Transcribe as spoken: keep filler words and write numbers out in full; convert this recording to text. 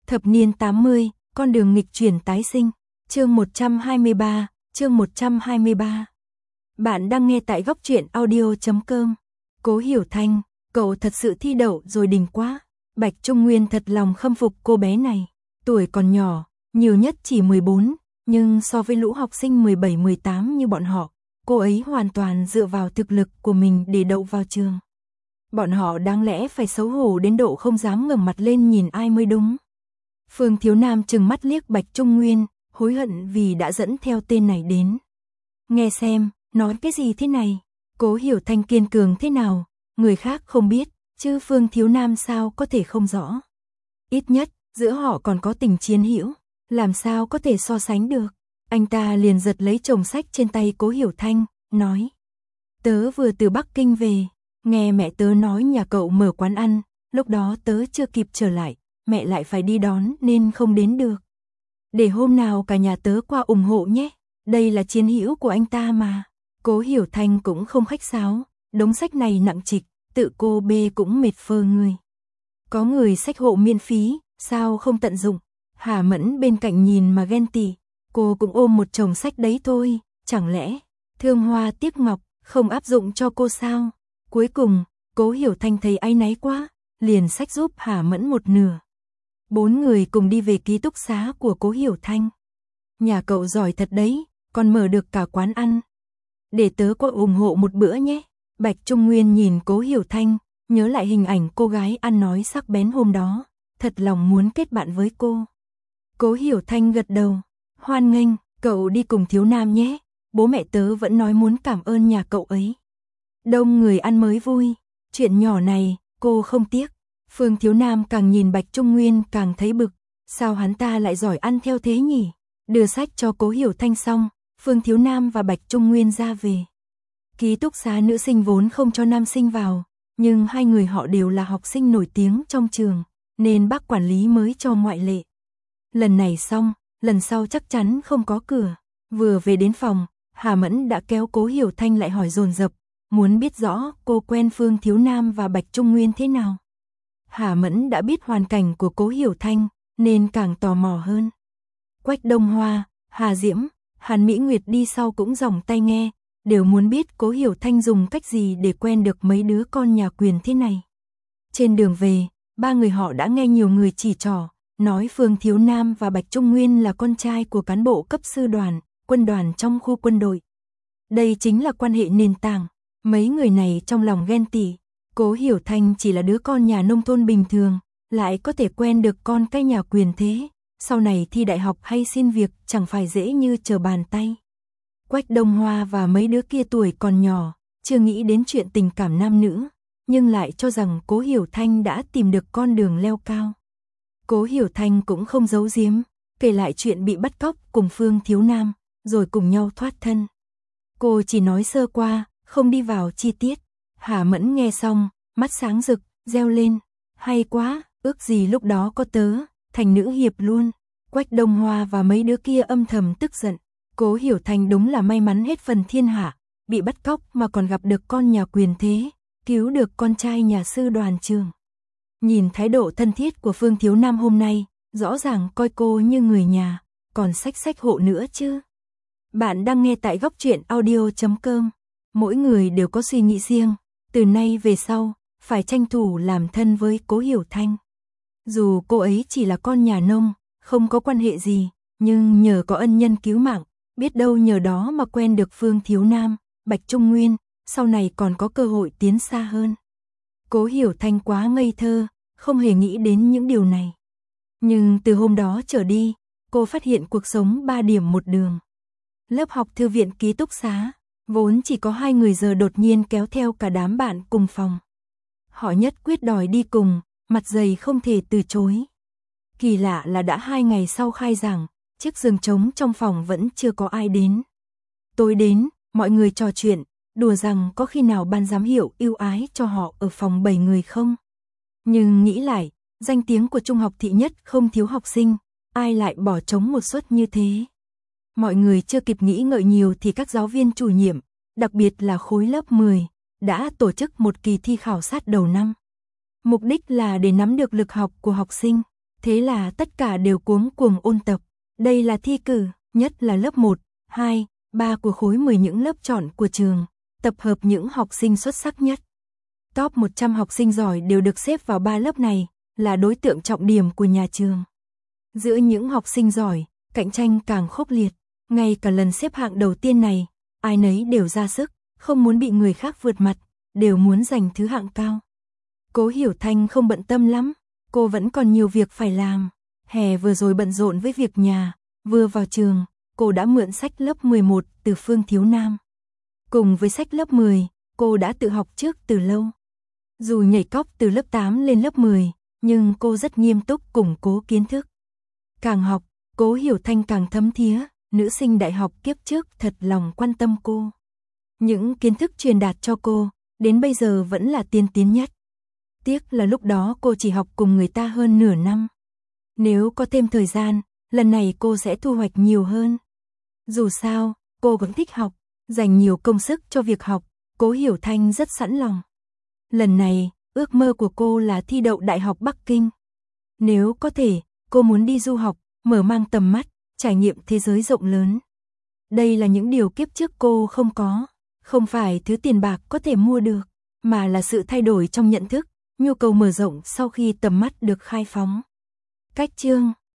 Thập niên tám mươi, con đường nghịch chuyển tái sinh. Chương một trăm hai mươi ba, chương một trăm hai mươi ba. Bạn đang nghe tại góc truyện audio chấm com. Cố Hiểu Thanh, cậu thật sự thi đậu rồi đỉnh quá. Bạch Trung Nguyên thật lòng khâm phục cô bé này. Tuổi còn nhỏ, nhiều nhất chỉ mười bốn, nhưng so với lũ học sinh mười bảy mười tám như bọn họ, cô ấy hoàn toàn dựa vào thực lực của mình để đậu vào trường. Bọn họ đáng lẽ phải xấu hổ đến độ không dám ngẩng mặt lên nhìn ai mới đúng. Phương Thiếu Nam trừng mắt liếc Bạch Trung Nguyên, hối hận vì đã dẫn theo tên này đến. Nghe xem, nói cái gì thế này? Cố Hiểu Thanh kiên cường thế nào, người khác không biết, chứ Phương Thiếu Nam sao có thể không rõ. Ít nhất, giữa họ còn có tình chiến hữu, làm sao có thể so sánh được. Anh ta liền giật lấy chồng sách trên tay Cố Hiểu Thanh, nói. Tớ vừa từ Bắc Kinh về, nghe mẹ tớ nói nhà cậu mở quán ăn, lúc đó tớ chưa kịp trở lại, mẹ lại phải đi đón nên không đến được. Để hôm nào cả nhà tớ qua ủng hộ nhé, đây là chiến hữu của anh ta mà. Cố Hiểu Thanh cũng không khách sáo, đống sách này nặng trịch, tự cô bê cũng mệt phơ người. Có người sách hộ miễn phí, sao không tận dụng? Hà Mẫn bên cạnh nhìn mà ghen tị, cô cũng ôm một chồng sách đấy thôi, chẳng lẽ thương hoa tiếc ngọc không áp dụng cho cô sao? Cuối cùng, Cố Hiểu Thanh thấy áy náy quá, liền xách giúp Hà Mẫn một nửa. Bốn người cùng đi về ký túc xá của Cố Hiểu Thanh. Nhà cậu giỏi thật đấy, còn mở được cả quán ăn. Để tớ qua ủng hộ một bữa nhé. Bạch Trung Nguyên nhìn Cố Hiểu Thanh, nhớ lại hình ảnh cô gái ăn nói sắc bén hôm đó, thật lòng muốn kết bạn với cô. Cố Hiểu Thanh gật đầu, hoan nghênh, cậu đi cùng Thiếu Nam nhé, bố mẹ tớ vẫn nói muốn cảm ơn nhà cậu ấy. Đông người ăn mới vui, chuyện nhỏ này, cô không tiếc. Phương Thiếu Nam càng nhìn Bạch Trung Nguyên càng thấy bực, sao hắn ta lại giỏi ăn theo thế nhỉ? Đưa sách cho Cố Hiểu Thanh xong, Phương Thiếu Nam và Bạch Trung Nguyên ra về. Ký túc xá nữ sinh vốn không cho nam sinh vào, nhưng hai người họ đều là học sinh nổi tiếng trong trường, nên bác quản lý mới cho ngoại lệ. Lần này xong, lần sau chắc chắn không có cửa. Vừa về đến phòng, Hà Mẫn đã kéo Cố Hiểu Thanh lại hỏi dồn dập, muốn biết rõ cô quen Phương Thiếu Nam và Bạch Trung Nguyên thế nào. Hà Mẫn đã biết hoàn cảnh của Cố Hiểu Thanh, nên càng tò mò hơn. Quách Đông Hoa, Hà Diễm, Hàn Mỹ Nguyệt đi sau cũng giỏng tay nghe, đều muốn biết Cố Hiểu Thanh dùng cách gì để quen được mấy đứa con nhà quyền thế này. Trên đường về, ba người họ đã nghe nhiều người chỉ trỏ, nói Phương Thiếu Nam và Bạch Trung Nguyên là con trai của cán bộ cấp sư đoàn, quân đoàn trong khu quân đội. Đây chính là quan hệ nền tảng, mấy người này trong lòng ghen tị. Cố Hiểu Thanh chỉ là đứa con nhà nông thôn bình thường, lại có thể quen được con cái nhà quyền thế, sau này thi đại học hay xin việc chẳng phải dễ như trở bàn tay. Quách Đông Hoa và mấy đứa kia tuổi còn nhỏ, chưa nghĩ đến chuyện tình cảm nam nữ, nhưng lại cho rằng Cố Hiểu Thanh đã tìm được con đường leo cao. Cố Hiểu Thanh cũng không giấu giếm, kể lại chuyện bị bắt cóc cùng Phương Thiếu Nam, rồi cùng nhau thoát thân. Cô chỉ nói sơ qua, không đi vào chi tiết. Hà Mẫn nghe xong, mắt sáng rực, reo lên, hay quá, ước gì lúc đó có tớ, thành nữ hiệp luôn. Quách Đông Hoa và mấy đứa kia âm thầm tức giận, Cố Hiểu Thanh đúng là may mắn hết phần thiên hạ, bị bắt cóc mà còn gặp được con nhà quyền thế, cứu được con trai nhà sư đoàn trường. Nhìn thái độ thân thiết của Phương Thiếu Nam hôm nay, rõ ràng coi cô như người nhà, còn xách xách hộ nữa chứ. Bạn đang nghe tại góc truyện audio chấm com. Mỗi người đều có suy nghĩ riêng, từ nay về sau, phải tranh thủ làm thân với Cố Hiểu Thanh. Dù cô ấy chỉ là con nhà nông, không có quan hệ gì, nhưng nhờ có ân nhân cứu mạng, biết đâu nhờ đó mà quen được Phương Thiếu Nam, Bạch Trung Nguyên, sau này còn có cơ hội tiến xa hơn. Cố Hiểu Thanh quá ngây thơ, không hề nghĩ đến những điều này. Nhưng từ hôm đó trở đi, cô phát hiện cuộc sống ba điểm một đường. Lớp học thư viện ký túc xá, vốn chỉ có hai người giờ đột nhiên kéo theo cả đám bạn cùng phòng. Họ nhất quyết đòi đi cùng, mặt dày không thể từ chối. Kỳ lạ là đã hai ngày sau khai giảng, chiếc giường trống trong phòng vẫn chưa có ai đến. Tối đến, mọi người trò chuyện, đùa rằng có khi nào ban giám hiệu ưu ái cho họ ở phòng bảy người không. Nhưng nghĩ lại, danh tiếng của trung học thị nhất không thiếu học sinh, ai lại bỏ trống một suất như thế. Mọi người chưa kịp nghĩ ngợi nhiều thì các giáo viên chủ nhiệm, đặc biệt là khối lớp mười, đã tổ chức một kỳ thi khảo sát đầu năm. Mục đích là để nắm được lực học của học sinh. Thế là tất cả đều cuống cuồng ôn tập. Đây là thi cử, nhất là lớp một, hai, ba của khối mười những lớp chọn của trường, tập hợp những học sinh xuất sắc nhất. Top một trăm học sinh giỏi đều được xếp vào ba lớp này, là đối tượng trọng điểm của nhà trường. Giữa những học sinh giỏi, cạnh tranh càng khốc liệt, ngay cả lần xếp hạng đầu tiên này, ai nấy đều ra sức, không muốn bị người khác vượt mặt, đều muốn giành thứ hạng cao. Cố Hiểu Thanh không bận tâm lắm, cô vẫn còn nhiều việc phải làm. Hè vừa rồi bận rộn với việc nhà, vừa vào trường, cô đã mượn sách lớp mười một từ Phương Thiếu Nam. Cùng với sách lớp mười, cô đã tự học trước từ lâu. Dù nhảy cóc từ lớp tám lên lớp mười, nhưng cô rất nghiêm túc củng cố kiến thức. Càng học, Cố Hiểu Thanh càng thấm thía, nữ sinh đại học kiếp trước thật lòng quan tâm cô. Những kiến thức truyền đạt cho cô, đến bây giờ vẫn là tiên tiến nhất. Tiếc là lúc đó cô chỉ học cùng người ta hơn nửa năm. Nếu có thêm thời gian, lần này cô sẽ thu hoạch nhiều hơn. Dù sao, cô vẫn thích học, dành nhiều công sức cho việc học, Cố Hiểu Thanh rất sẵn lòng. Lần này, ước mơ của cô là thi đậu Đại học Bắc Kinh. Nếu có thể, cô muốn đi du học, mở mang tầm mắt, trải nghiệm thế giới rộng lớn. Đây là những điều kiếp trước cô không có, không phải thứ tiền bạc có thể mua được, mà là sự thay đổi trong nhận thức, nhu cầu mở rộng sau khi tầm mắt được khai phóng. Cách chương